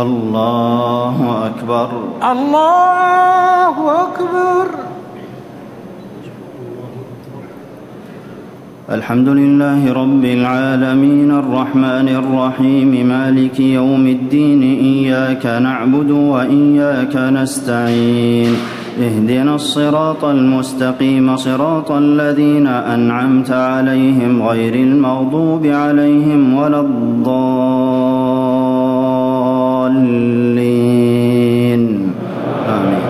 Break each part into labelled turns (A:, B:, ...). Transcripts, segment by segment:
A: الله أكبر.
B: الله أكبر.
A: الحمد لله رب العالمين الرحمن الرحيم مالك يوم الدين إياك نعبد وإياك نستعين اهدنا الصراط المستقيم صراط الذين أنعمت عليهم غير المغضوب عليهم ولا الضالين آمين.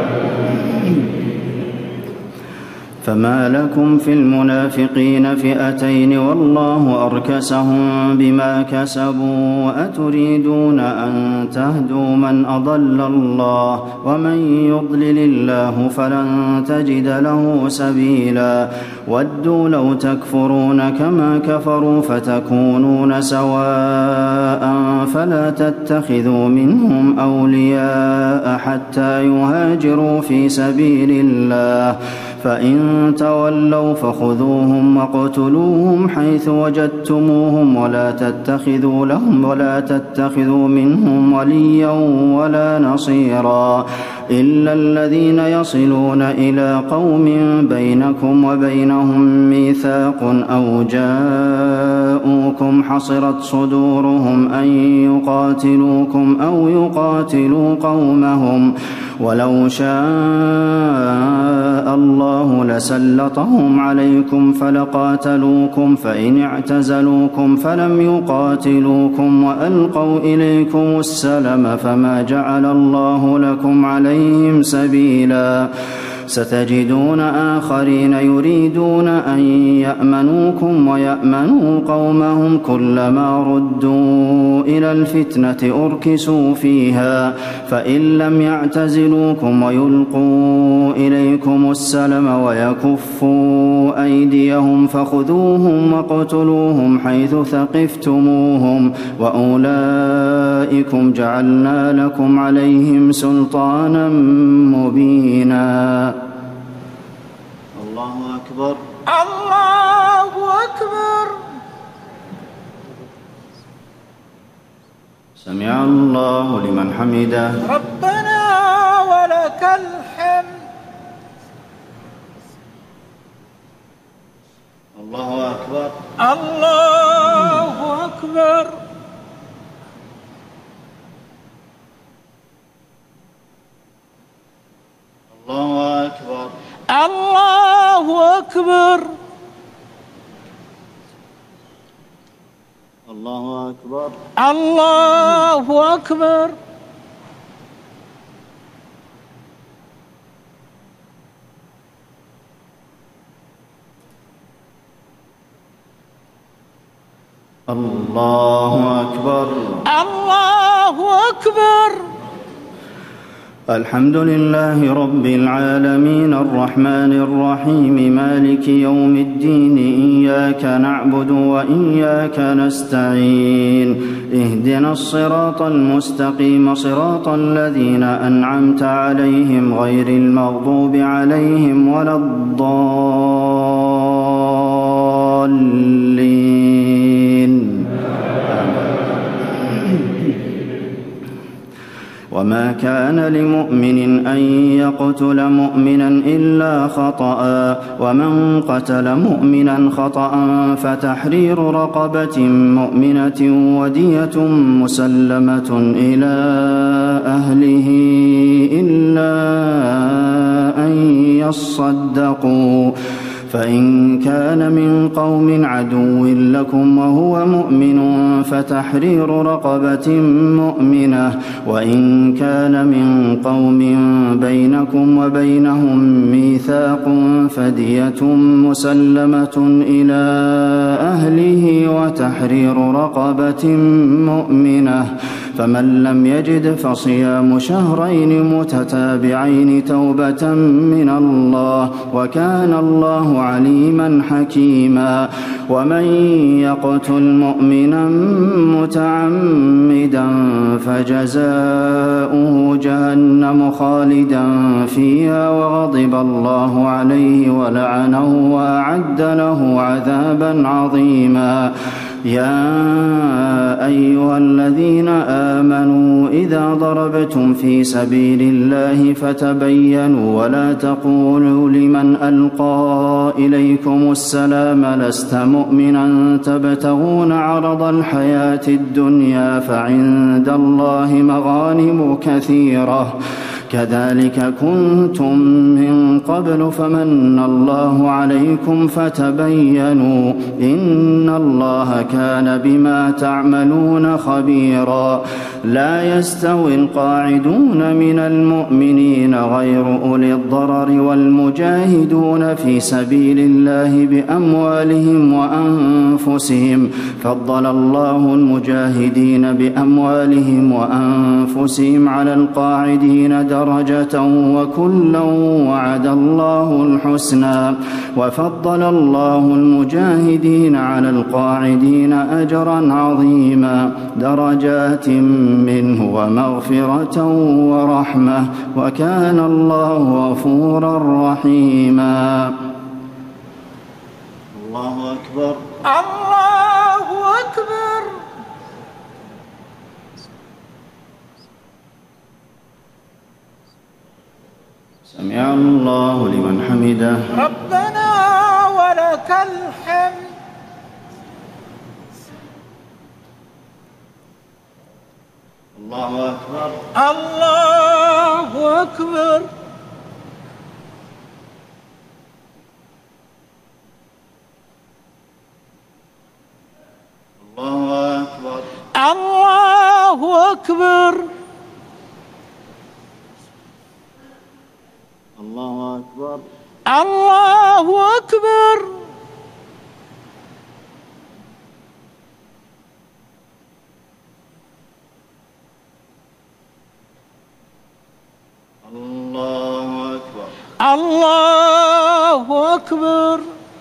A: فما لكم في المنافقين فئتين والله أركسهم بما كسبوا وأتريدون أن تهدوا من أضل الله ومن يضلل الله فلن تجد له سبيلا ودوا لو تكفرون كما كفروا فتكونون سواء فلا تتخذوا منهم أولياء حتى يهاجروا في سبيل الله فإن تولوا فخذوهم واقتلوهم حيث وجدتموهم ولا تتخذوا منهم وليا ولا نصيرا إلا الذين يصلون إلى قوم بينكم وبينهم ميثاق أو جاءوكم حصرت صدورهم أن يقاتلوكم أو يقاتلوا قومهم ولو شاء الله لسلطهم عليكم فلقاتلوكم فإن اعتزلوكم فلم يقاتلوكم وألقوا إليكم السلم فما جعل الله لكم عليهم سبيلا ستجدون آخرين يريدون أن يأمنوكم ويأمنوا قومهم كلما ردوا إلى الفتنة أركسوا فيها فإن لم يعتزلوكم ويلقوا إليكم السلم ويكفوا أيديهم فخذوهم واقتلوهم حيث ثقفتموهم وأولئكم جعلنا لكم عليهم سلطانا مبينا. الله أكبر.
B: الله أكبر.
A: سمع الله لمن حمده.
B: ربنا ولك الحمد.
A: الله أكبر.
B: الله أكبر.
A: الله أكبر.
B: الله أكبر.
A: الله أكبر.
B: الله أكبر.
A: الله أكبر.
B: الله أكبر.
A: الحمد لله رب العالمين الرحمن الرحيم مالك يوم الدين إياك نعبد وإياك نستعين اهدنا الصراط المستقيم صراط الذين أنعمت عليهم غير المغضوب عليهم ولا الضالين. وما كان لمؤمن أن يقتل مؤمنا إلا خطأ ومن قتل مؤمنا خطأ فتحرير رقبة مؤمنة ودية مسلمة إلى أهله إلا أن يصدقوا فإن كان من قوم عدو لكم وهو مؤمن فتحرير رقبة مؤمنة وإن كان من قوم بينكم وبينهم ميثاق فدية مسلمة إلى أهله وتحرير رقبة مؤمنة فمن لم يجد فصيام شهرين متتابعين توبة من الله وكان الله عليما حكيما. ومن يقتل مؤمنا متعمدا فجزاؤه جهنم خالدا فيها وغضب الله عليه ولعنه وأعد له عذابا عظيما. يا أيها الذين آمنوا إذا ضربتم في سبيل الله فتبينوا ولا تقولوا لمن ألقى إليكم السلام لست مؤمنا تبتغون عرض الحياة الدنيا فعند الله مغانم كثيرة كذلك كنتم من قبل فمن الله عليكم فتبينوا إن الله كان بما تعملون خبيرا لا يستوي القاعدون من المؤمنين غير أولي الضرر والمجاهدون في سبيل الله بأموالهم وأنفسهم فضل الله المجاهدين بأموالهم وأنفسهم على القاعدين درجة وكلا وعد الله الحسنى وفضل الله المجاهدين على القاعدين أجرا عظيما درجات منه ومغفرة ورحمة وكان الله غفورا رحيما. الله أكبر.
B: الله أكبر.
A: سمع الله لمن حمده.
B: ربنا ولك الحمد.
A: الله أكبر.
B: الله أكبر.
A: الله أكبر.
B: الله أكبر.
A: الله أكبر.
B: الله أكبر.
A: الله أكبر.
B: الله أكبر.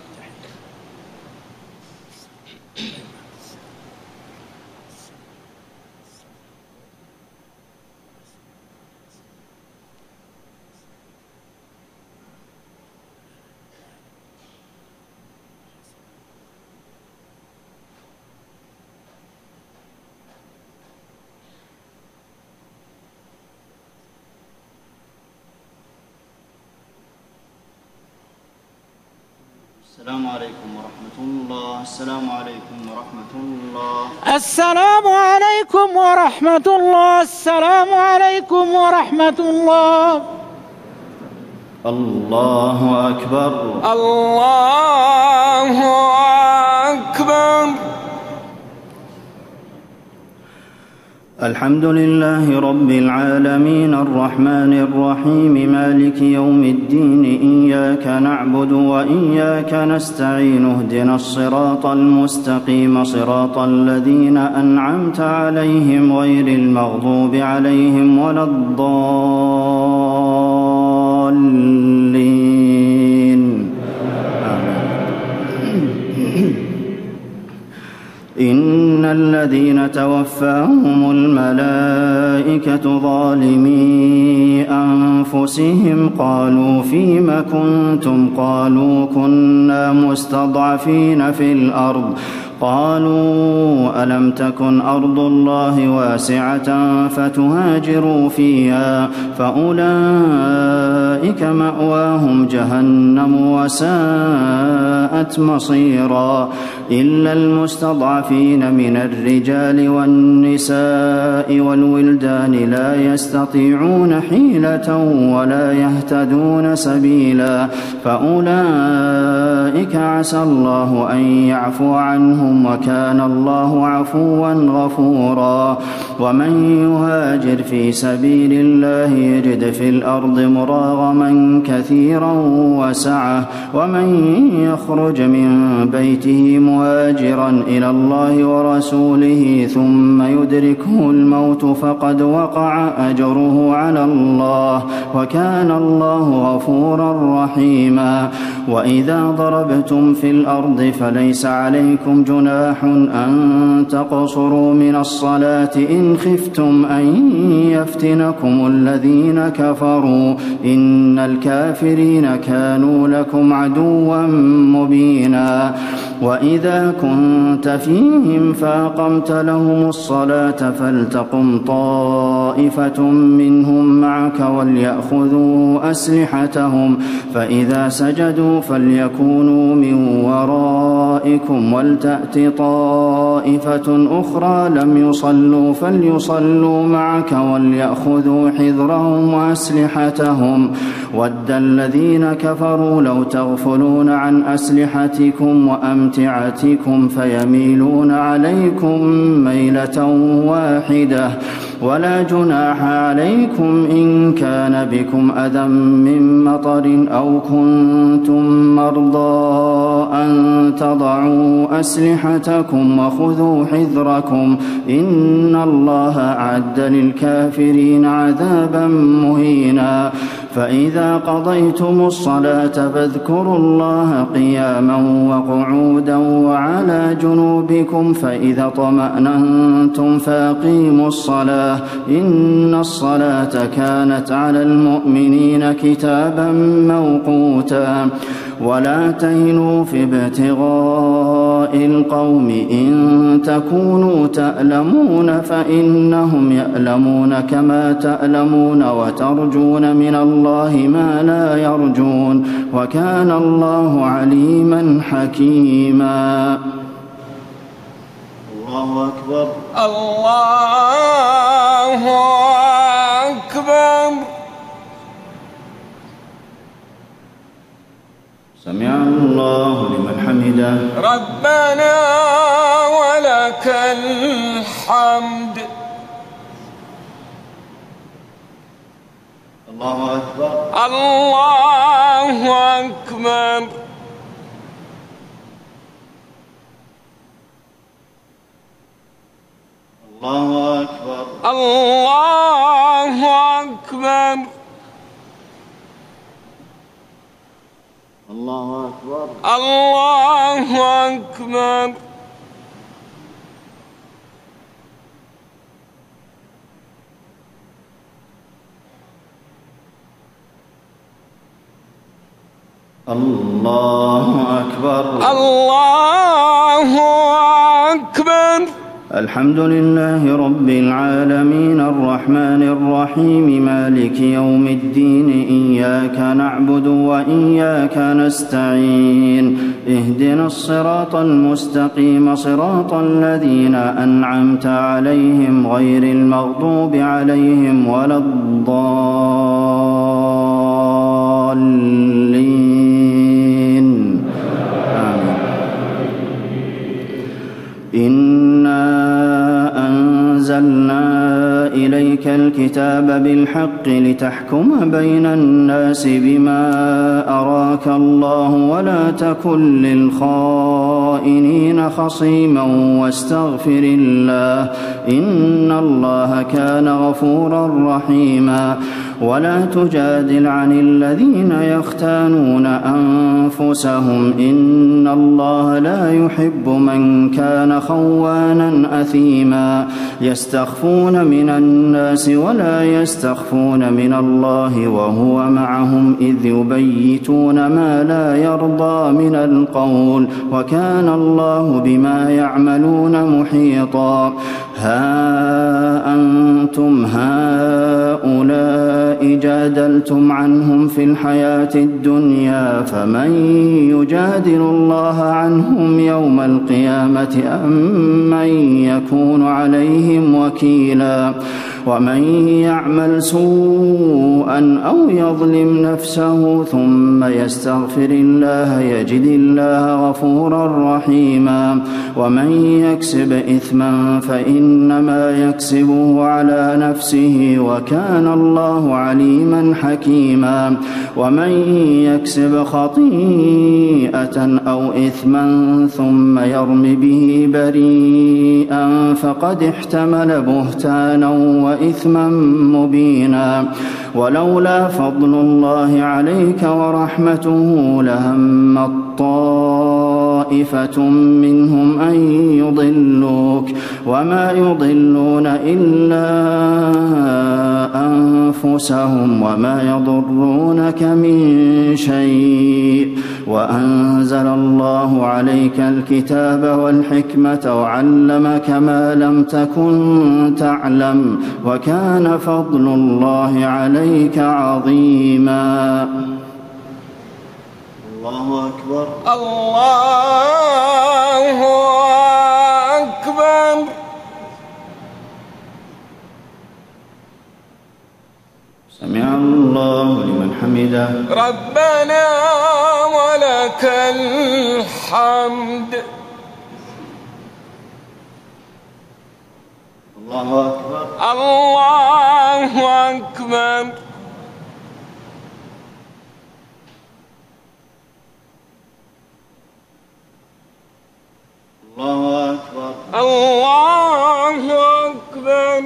A: السلام عليكم ورحمة الله. السلام عليكم ورحمة الله.
B: السلام عليكم ورحمة الله. السلام عليكم ورحمة الله.
A: الله أكبر.
B: الله أكبر.
A: الحمد لله رب العالمين الرحمن الرحيم مالك يوم الدين إياك نعبد وإياك نستعين اهدنا الصراط المستقيم صراط الذين أنعمت عليهم غير المغضوب عليهم ولا الضالين إن الذين توفاهم الملائكة ظالمي أنفسهم قالوا فيم كنتم قالوا كنا مستضعفين في الأرض قالوا ألم تكن أرض الله واسعة فتهاجروا فيها فأولئك مأواهم جهنم وساءت مصيرا إلا المستضعفين من الرجال والنساء والولدان لا يستطيعون حيلة ولا يهتدون سبيلا فأولئك عسى الله أن يعفو عنهم وكان الله عفوا غفورا ومن يهاجر في سبيل الله يجد في الأرض مراغما كثيرا وسعة ومن يخرج من بيته مهاجرا إلى الله ورسوله ثم يدركه الموت فقد وقع أجره على الله وكان الله غفورا رحيما وإذا ضربتم في الأرض فليس عليكم جناح أن تقصروا من الصلاة إن خفتم أن يفتنكم الذين كفروا إن الكافرين كانوا لكم عدوا مبينا
C: وإذا كنت فيهم فأقمت لهم الصلاة فلتقم طائفة منهم معك وليأخذوا أسلحتهم فإذا سجدوا فليكونوا من ورائكم ولتأت طائفة أخرى لم يصلوا فليصلوا معك وليأخذوا حذرهم وأسلحتهم ود الذين كفروا لو تغفلون عن أسلحتكم وأمتعتكم فيميلون عليكم ميلة واحدة ولا جناح عليكم إن كان بكم أذى من مطر أو كنتم مرضى أن تضعوا أسلحتكم وخذوا حذركم إن الله أعد للكافرين عذابا مهينا فإذا قضيتم الصلاة فاذكروا الله قياما وقعودا وعلى جنوبكم فإذا طمأننتم فأقيموا الصلاة إن الصلاة كانت على المؤمنين كتابا موقوتا ولا تهنوا في ابتغاء القوم إن تكونوا تألمون فإنهم يألمون كما تألمون وترجون من الله ما لا يرجون وكان الله عليما حكيما.
A: الله أكبر.
B: الله أكبر.
C: سمع الله لمن حمده.
B: ربنا ولك الحمد.
A: الله أكبر.
B: الله أكبر.
A: الله أكبر.
B: الله أكبر.
A: الله أكبر.
B: الله أكبر.
C: الله أكبر.
B: الله أكبر.
C: الحمد لله رب العالمين الرحمن الرحيم مالك يوم الدين إياك نعبد وإياك نستعين اهدنا الصراط المستقيم صراط الذين أنعمت عليهم غير المغضوب عليهم ولا الضالين آمين. أنزلنا إليك الكتاب بالحق لتحكم بين الناس بما أراك الله ولا تكن للخائنين خصيما واستغفر الله إن الله كان غفورا رحيما ولا تجادل عن الذين يختانون أنفسهم إن الله لا يحب من كان خوانا أثيما يستخفون من الناس ولا يستخفون من الله وهو معهم إذ يبيتون ما لا يرضى من القول وكان الله بما يعملون محيطا ها أنتم هؤلاء جادلتم عنهم في الحياة الدنيا فمن يجادل الله عنهم يوم القيامة أم من يكون عليهم وكيلا ومن يعمل سوءا أو يظلم نفسه ثم يستغفر الله يجد الله غفورا رحيما ومن يكسب إثما فإنما يكسبه على نفسه وكان الله عليما حكيما ومن يكسب خطيئة أو إثما ثم يرم به بريئا فقد احتمل بهتانا وإثما مبينا. ولولا فضل الله عليك ورحمته لهم طائفة منهم أن يضلوك وما يضلون إلا أنفسهم وما يضرونك من شيء. وأنزل الله عليك الكتاب والحكمة وعلمك ما لم تكن تعلم وكان فضل الله عليك عظيما.
A: الله أكبر.
B: الله أكبر.
C: سمع الله لمن حمده.
B: ربنا ولك الحمد.
A: الله أكبر.
B: الله أكبر.
A: الله أكبر.
B: الله أكبر.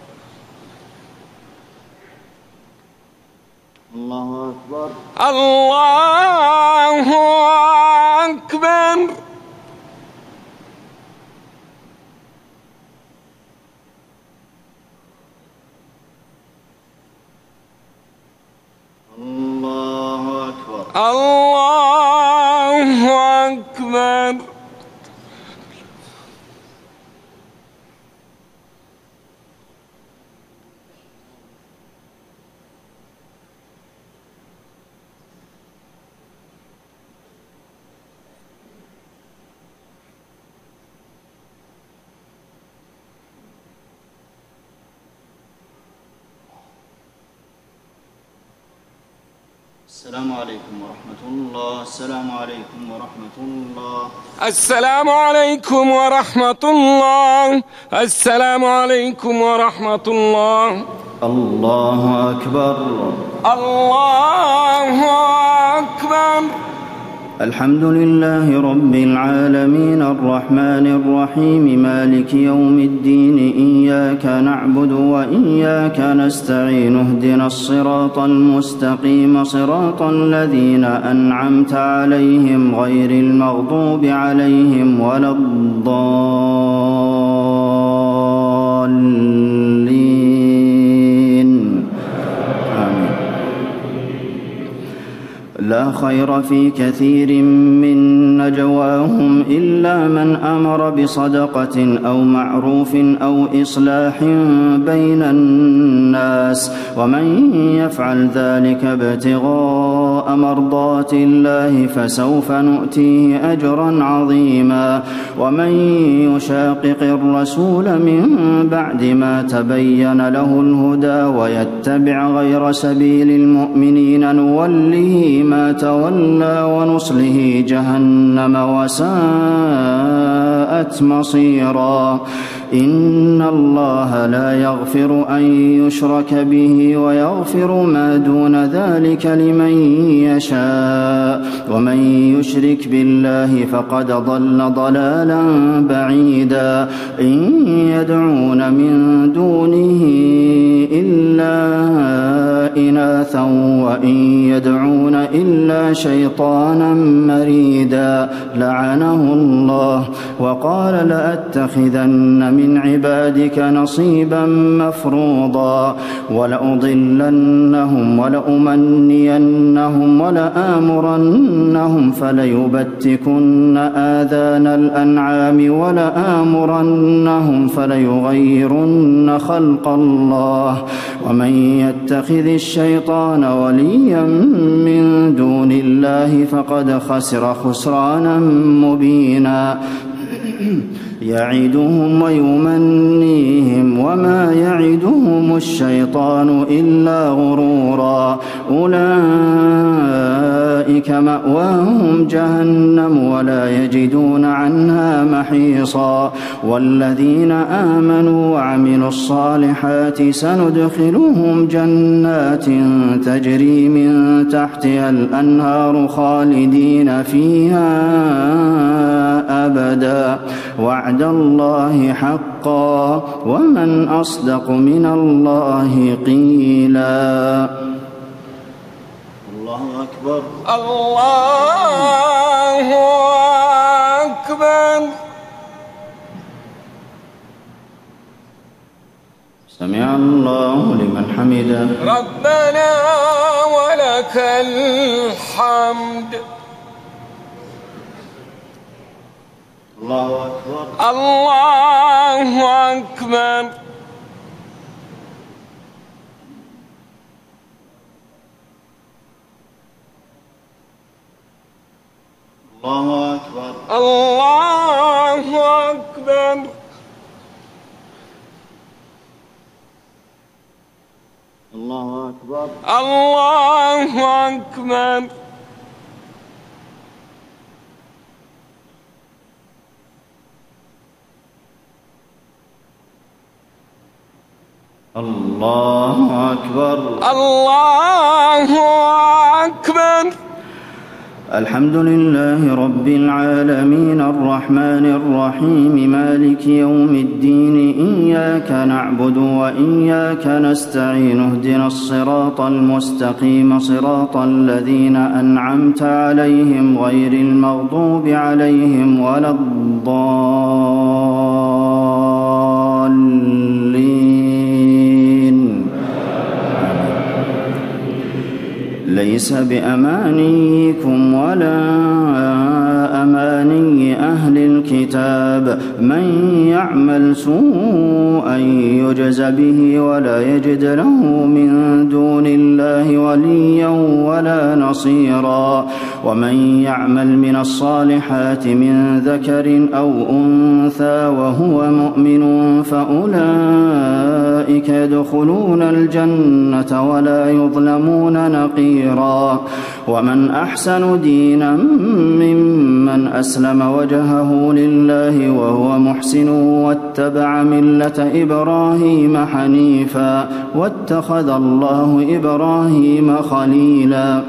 A: الله أكبر.
B: الله أكبر.
A: الله أكبر.
B: الله أكبر.
A: السلام عليكم ورحمة الله. السلام عليكم ورحمة الله.
B: السلام عليكم ورحمة الله. السلام عليكم ورحمة الله.
C: الله أكبر.
B: الله أكبر.
C: الحمد لله رب العالمين الرحمن الرحيم مالك يوم الدين إياك نعبد وإياك نستعين اهدنا الصراط المستقيم صراط الذين أنعمت عليهم غير المغضوب عليهم ولا الضالين آمين. لا خير في كثير من نجواهم إلا من أمر بصدقة أو معروف أو إصلاح بين الناس ومن يفعل ذلك ابتغاء مرضات الله فسوف نؤتيه أجرا عظيما. ومن يشاقق الرسول من بعد ما تبين له الهدى ويتبع غير سبيل المؤمنين نوله ما تولى ونصله جهنم وساءت مصيرا. إن الله لا يغفر أن يشرك به ويغفر ما دون ذلك لمن يشاء ومن يشرك بالله فقد ضل ضلالا بعيدا. إن يدعون من دونه إلا إناثا وإن يدعون إلا شيطانا مريدا لعنه الله وقال لأتخذن من عبادك نصيبا مفروضا ولأضلنهم ولأمنينهم ولآمرنهم فليبتكن آذان الأنعام ولآمرنهم فليغيرن خلق الله ومن يتخذ الشيطان وليا من دون الله فقد خسر خسرانا مبينا. يعدهم ويمنيهم وما يعدهم الشيطان إلا غرورا. أولئك مأواهم جهنم ولا يجدون عنها محيصا. والذين آمنوا وعملوا الصالحات سندخلهم جنات تجري من تحتها الأنهار خالدين فيها أبدا أحدا وعد الله حقا ومن أصدق من الله قيلا.
A: الله أكبر.
B: الله أكبر.
C: سمع الله لمن حمده.
B: ربنا ولك الحمد.
A: الله أكبر.
B: الله أكبر.
A: الله أكبر.
B: الله أكبر.
A: الله أكبر.
B: الله أكبر.
C: الله أكبر.
B: الله أكبر.
C: الحمد لله رب العالمين الرحمن الرحيم مالك يوم الدين إياك نعبد وإياك نستعين اهدنا الصراط المستقيم صراط الذين أنعمت عليهم غير المغضوب عليهم ولا الضالين. ليس بأمانيكم ولا أماني أهل الكتاب من يعمل سوءا يجز به ولا يجد له من دون الله وليا ولا نصيرا. ومن يعمل من الصالحات من ذكر أو أنثى وهو مؤمن فأولئك يدخلون الجنة ولا يظلمون نقيرا. ومن أحسن دينا ممن أسلم وجهه لله وهو محسن واتبع ملة إبراهيم حنيفا واتخذ الله إبراهيم خليلا.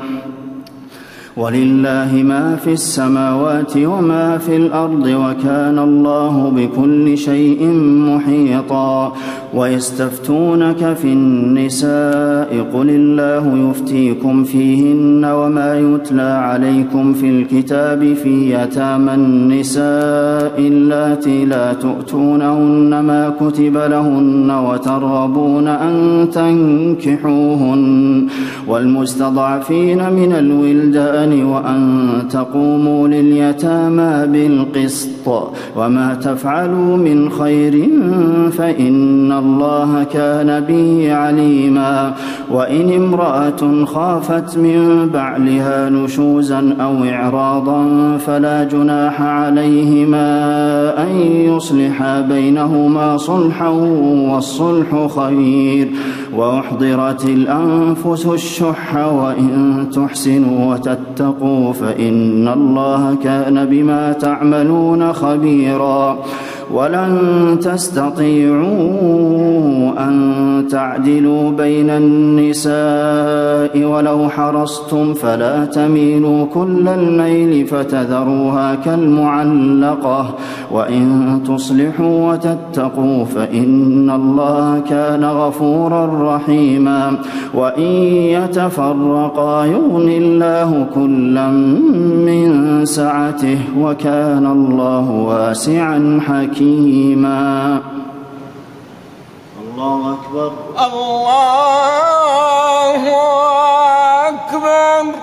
C: ولله ما في السماوات وما في الأرض وكان الله بكل شيء محيطا. ويستفتونك في النساء قل الله يفتيكم فيهن وما يتلى عليكم في الكتاب في يتامى النساء اللاتي لا تؤتونهن ما كتب لهن وترغبون أن تنكحوهن والمستضعفين من الولدان وأن تقوموا لليتامى بالقسط وما تفعلوا من خير فإن الله كان به عليما. وإن امرأة خافت من بعلها نشوزا أو إعراضا فلا جناح عليهما أن يصلحا بينهما صلحا والصلح خير. وأحضرت الأنفس الشح وإن تحسنوا وتتقوا فإن الله كان بما تعملون خبيرا. ولن تستطيعوا أن تعدلوا بين النساء ولو حرصتم فلا تميلوا كل الميل فتذروها كالمعلقة. وإن تصلحوا وتتقوا فإن الله كان غفورا رحيما. وإن يتفرقا يغن الله كلا من سعته وكان الله واسعا حكيما.
A: الله أكبر.
B: الله أكبر.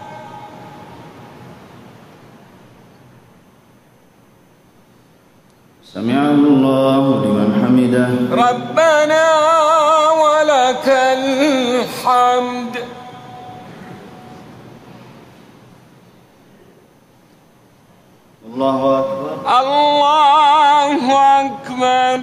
C: سمع الله لمن حمده.
B: ربنا ولك الحمد.
A: الله أكبر.
B: الله أكبر.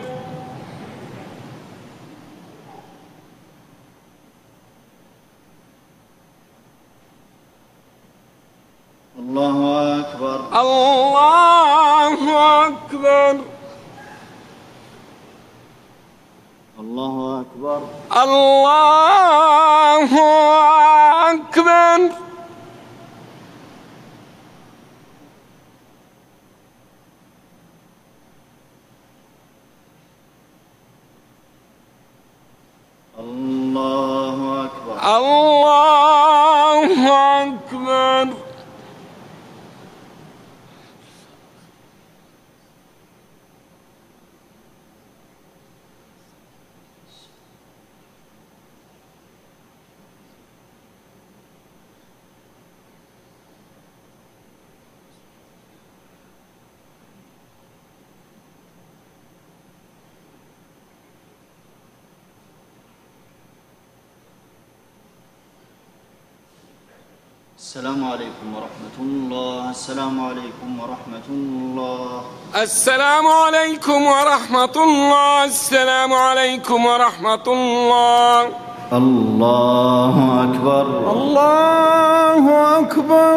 A: الله أكبر.
B: الله أكبر.
A: الله أكبر.
B: الله أكبر. الله أكبر.
A: السلام عليكم ورحمة الله. السلام عليكم ورحمة الله.
B: السلام عليكم ورحمة الله. السلام عليكم ورحمة الله.
C: الله أكبر.
B: الله أكبر.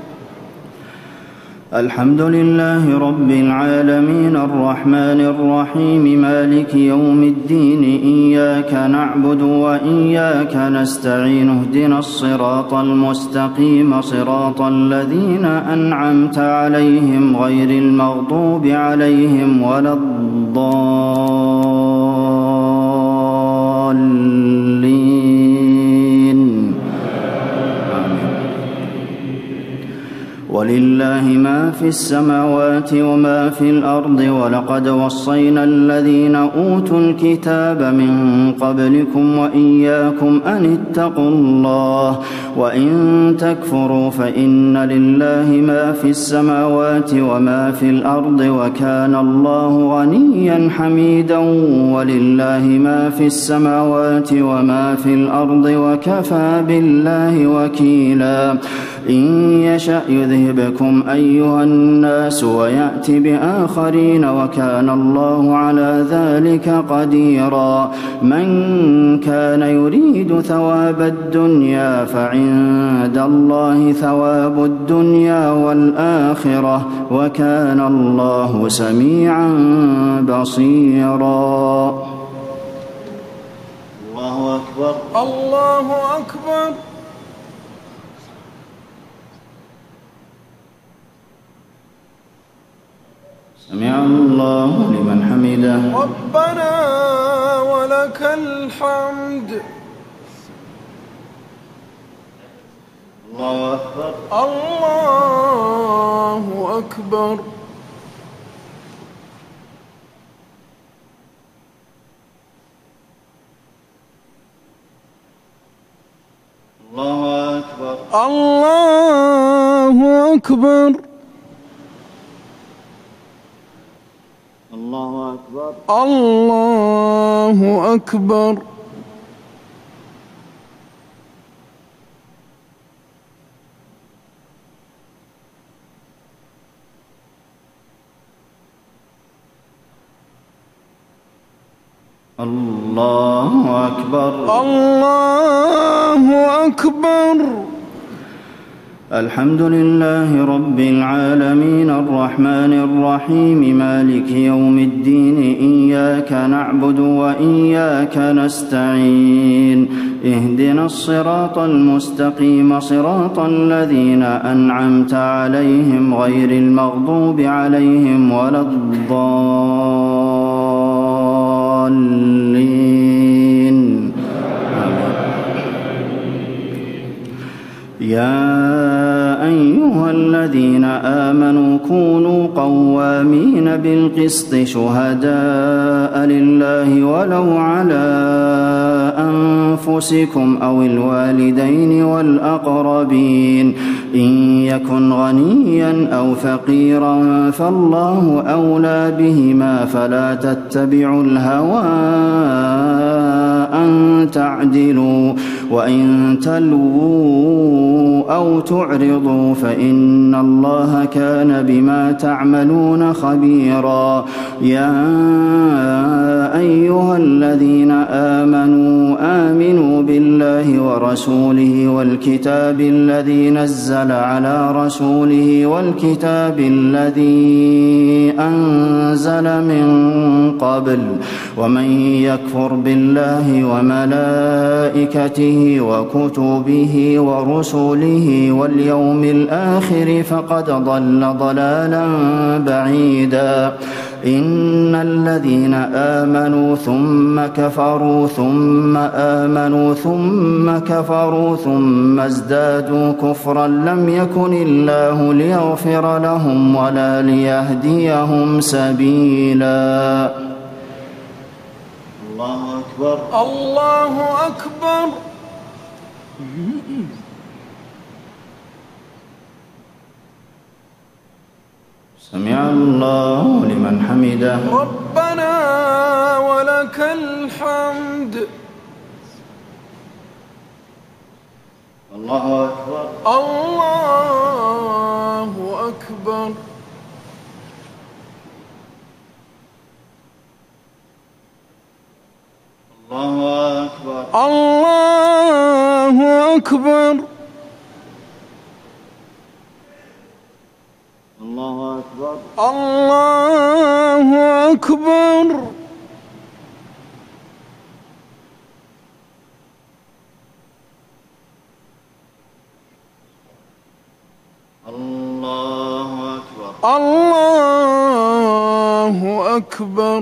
C: الحمد لله رب العالمين الرحمن الرحيم مالك يوم الدين إياك نعبد وإياك نستعين اهدنا الصراط المستقيم صراط الذين أنعمت عليهم غير المغضوب عليهم ولا الضالين. ولله ما في السماوات وما في الأرض ولقد وصينا الذين أوتوا الكتاب من قبلكم وإياكم أن اتقوا الله وإن تكفروا فإن لله ما في السماوات وما في الأرض وكان الله غنيا حميدا ولله ما في السماوات وما في الأرض وكفى بالله وكيلا. إن يشأ يذهبكم أيها الناس ويأت بآخرين وكان الله على ذلك قديرا. من كان يريد ثواب الدنيا فعند الله ثواب الدنيا والآخرة وكان الله سميعا بصيرا.
A: الله أكبر.
B: الله أكبر.
C: سمع الله لمن حمده.
B: ربنا ولك الحمد.
A: الله أكبر.
B: الله أكبر.
A: الله أكبر.
B: الله أكبر.
A: الله أكبر.
B: الله أكبر.
C: الله أكبر.
B: الله أكبر.
C: الحمد لله رب العالمين الرحمن الرحيم مالك يوم الدين إياك نعبد وإياك نستعين اهدنا الصراط المستقيم صراط الذين أنعمت عليهم غير المغضوب عليهم ولا الضالين. يا أيها الذين آمنوا كونوا قوامين بالقسط شهداء لله ولو على أنفسكم أو الوالدين والأقربين إن يكن غنيا أو فقيرا فالله أولى بهما فلا تتبعوا الهوى أن تعدلوا وإن تلووا أو تعرضوا فإن الله كان بما تعملون خبيرا. يا أيها الذين آمنوا بالله ورسوله والكتاب الذي نزل على رسوله والكتاب الذي أنزل من قبل ومن يكفر بالله وملائكته وكتبه ورسله واليوم الآخر فقد ضل ضلالا بعيدا. إن الذين آمنوا ثم كفروا ثم آمنوا ثم كفروا ثم ازدادوا كفرا لم يكن الله ليغفر لهم ولا ليهديهم سبيلا.
A: الله أكبر.
B: الله أكبر.
C: سمع الله لمن حمده.
B: ربنا ولك الحمد.
A: الله أكبر.
B: الله أكبر.
A: الله أكبر.
B: الله أكبر.
A: الله أكبر.
B: الله أكبر.
A: الله أكبر.
B: الله أكبر.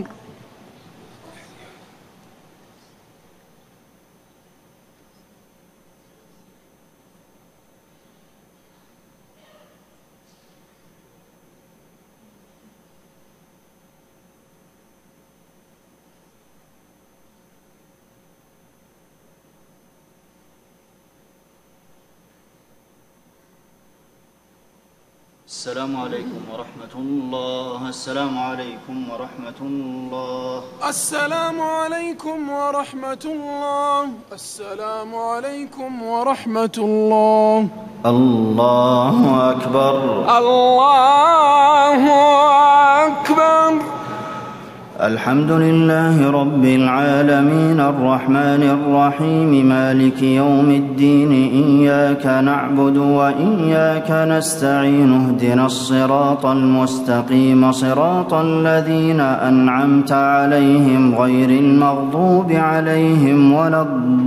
A: السلام عليكم ورحمة الله. السلام عليكم ورحمة الله.
B: السلام عليكم ورحمة الله. السلام عليكم ورحمة الله.
C: الله أكبر.
B: الله أكبر.
C: الحمد لله رب العالمين الرحمن الرحيم مالك يوم الدين إياك نعبد وإياك نستعين اهدنا الصراط المستقيم صراط الذين أنعمت عليهم غير المغضوب عليهم ولا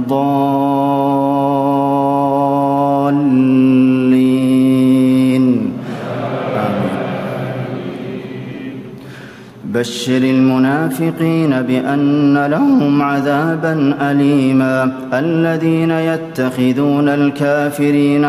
C: الضالين. بشر المنافقين بأن لهم عذابا أليما الذين يتخذون الكافرين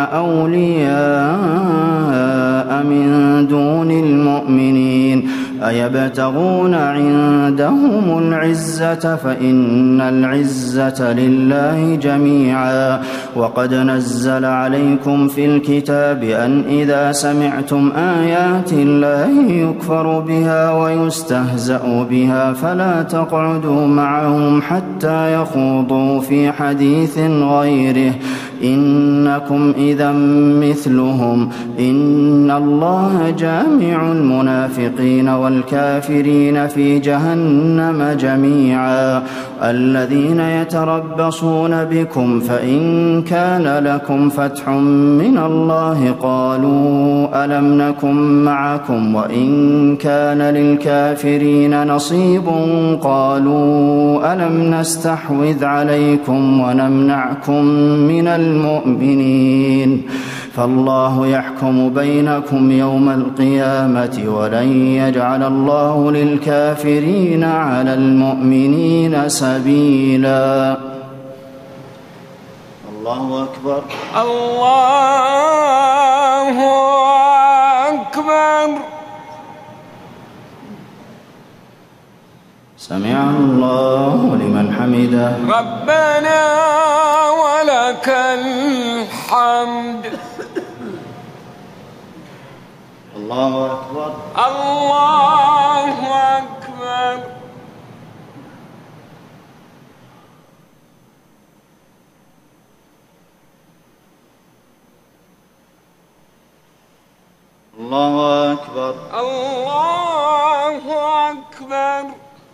C: أولياء من دون المؤمنين أيبتغون عندهم العزة فإن العزة لله جميعا. وقد نزل عليكم في الكتاب أن إذا سمعتم آيات الله يكفر بها ويستهزأ بها فلا تقعدوا معهم حتى يخوضوا في حديث غيره إنكم إذا مثلهم إن الله جامع المنافقين والكافرين في جهنم جميعا. الذين يتربصون بكم فإن كان لكم فتح من الله قالوا ألم نكن معكم وإن كان للكافرين نصيب قالوا ألم نستحوذ عليكم ونمنعكم من المؤمنين فالله يحكم بينكم يوم القيامة ولن يجعل الله للكافرين على المؤمنين سبيلا.
A: الله أكبر.
B: الله أكبر.
C: سمع الله لمن حمده.
B: ربنا ولك الحمد.
A: الله أكبر.
B: الله أكبر.
A: الله أكبر.
B: الله أكبر.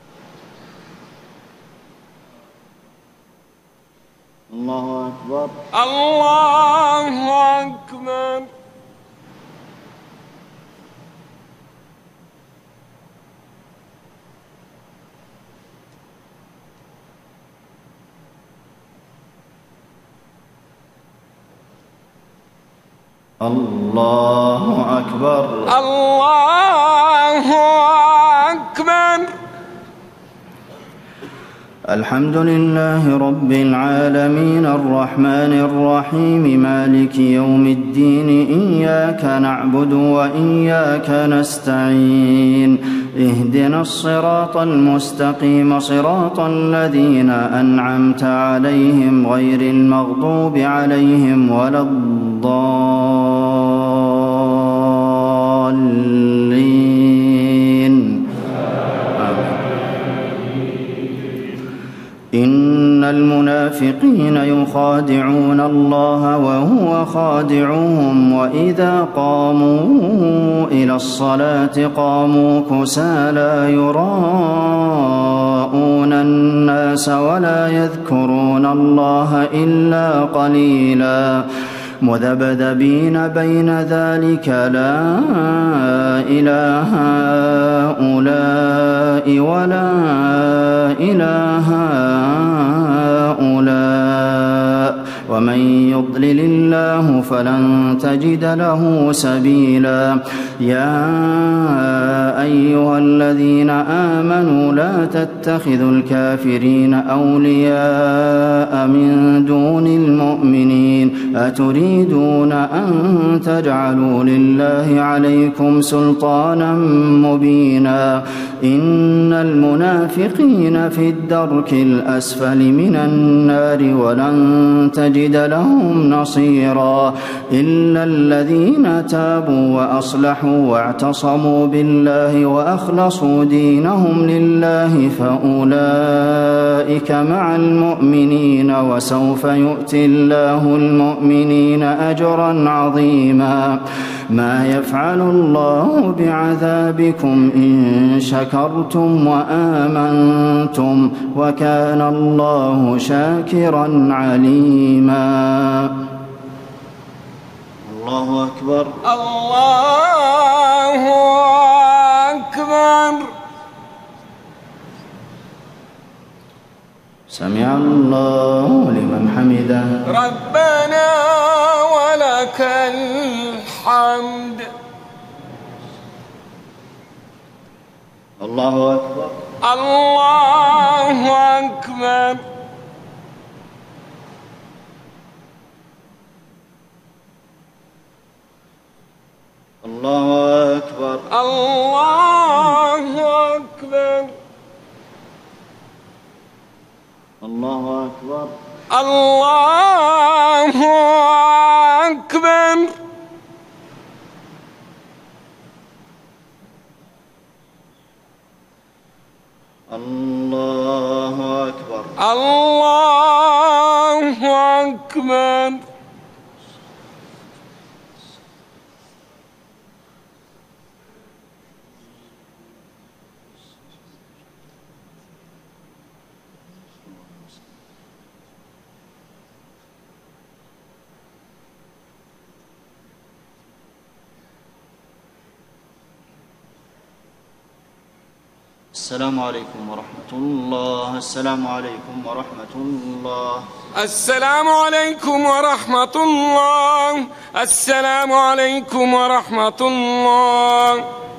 A: الله أكبر.
B: الله أكبر.
C: الله أكبر.
B: الله أكبر.
C: الحمد لله رب العالمين الرحمن الرحيم مالك يوم الدين إياك نعبد وإياك نستعين اهدنا الصراط المستقيم صراط الذين أنعمت عليهم غير المغضوب عليهم ولا الضالين إن المنافقين يخادعون الله وهو خادعهم وإذا قاموا إلى الصلاة قاموا كسالى يراءون الناس ولا يذكرون الله إلا قليلا مذبذبين بين ذلك لا إله هؤلاء ولا إله هؤلاء ومن يضلل الله فلن تجد له سبيلا يا أيها الذين آمنوا لا تتخذوا الكافرين أولياء من دون المؤمنين أتريدون أن تجعلوا لله عليكم سلطانا مبينا إن المنافقين في الدرك الأسفل من النار ولن تجد لهم نصيرا إلا الذين تابوا وأصلحوا واعتصموا بالله وأخلصوا دينهم لله فأولئك مع المؤمنين وسوف يؤتي الله المؤمنين أجرا عظيما ما يفعل الله بعذابكم إن شكرتم وآمنتم وكان الله شاكرا عليما
A: الله أكبر
B: الله أكبر.
C: سمع الله لمن حمده
B: ربنا ولك الحمد.
A: الله أكبر
B: الله أكبر.
A: الله أكبر
B: الله أكبر.
A: الله أكبر
B: الله أكبر.
A: الله أكبر
B: الله أكبر.
A: السلام عليكم ورحمة الله. السلام عليكم ورحمة الله.
B: السلام عليكم ورحمة الله. السلام عليكم ورحمة الله.